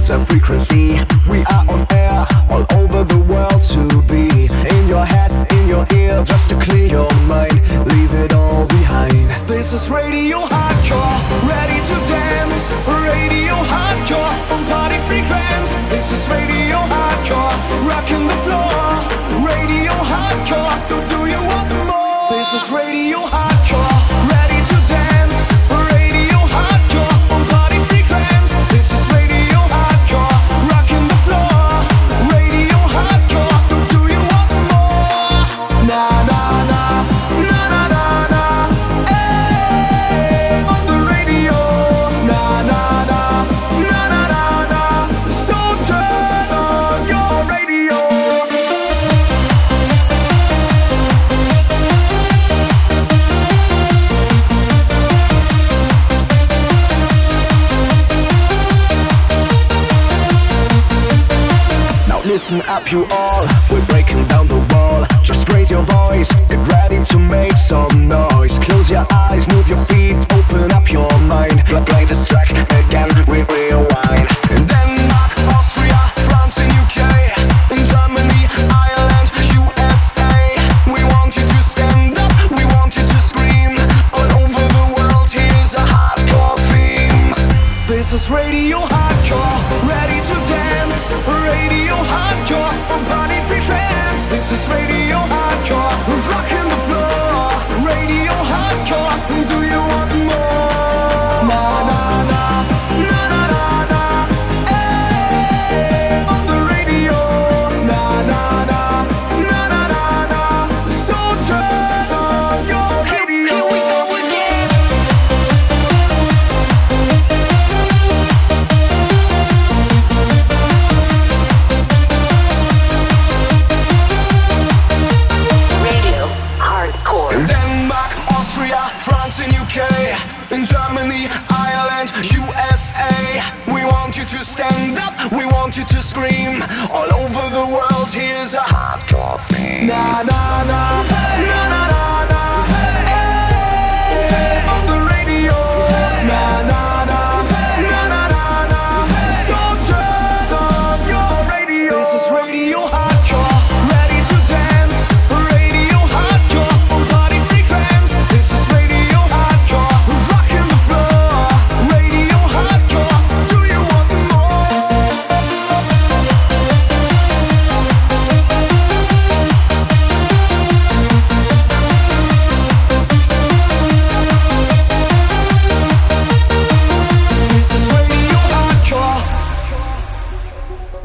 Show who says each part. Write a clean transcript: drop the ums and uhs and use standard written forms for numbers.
Speaker 1: it's a frequency. We are on air, all over the world to be. In your head, in your ear, just to clear your mind. Leave it all behind. This is Radio Hardcore, ready to dance. Radio Hardcore, on party frequency. This is Radio Hardcore, rocking the floor. Radio Hardcore, do you want more? This is Radio Hardcore, ready to dance. Radio Hardcore, on party frequency. This is Radio Hardcore, rocking the floor. Radio Hardcore, do you want more? Na na na, na na na na. Hey, on the radio. Na na na, na na na na. So turn on your radio. Listen up you all, we're breaking down the wall. Just raise your voice, get ready to make some noise. Close your eyes, move your feet, open up your mind. Play this track again, we rewind. In Denmark, Austria, France and UK, in Germany, Ireland, USA. We want you to stand up, we want you to scream. All over the world, here's a hardcore theme. This is Radio Hardcore, ready to dance. Radio Hardcore, on party free trance. This is Radio Hardcore, rocking the floor. Radio Hardcore, do you want more? Na na na, na na na na. Hey, on the radio. Na na na, na na na na. So turn on your radio. Here we go again. Denmark, Austria, France and UK, in Germany, Ireland, USA. We want you to stand up, we want you to scream. All over the world, here's a hardcore theme. Na na na, na na na.